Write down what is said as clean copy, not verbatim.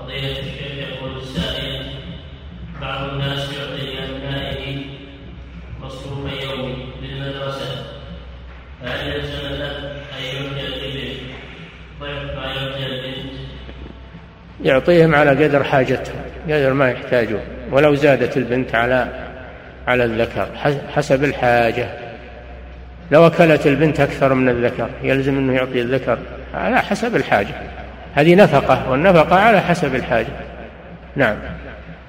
فضيلة الشيخ يقول السائل: بعض الناس يعطي لأبنائه مصروف يومي للمدرسة، فهل يلزم الأب أن يعطي الابن ضعف ما يعطي البنت؟ يعطيهم على قدر حاجتهم، قدر ما يحتاجون، ولو زادت البنت على الذكر حسب الحاجة. لو أكلت البنت أكثر من الذكر يلزم أنه يعطي الذكر على حسب الحاجة. هذه نفقة، والنفقة على حسب الحاجة. نعم.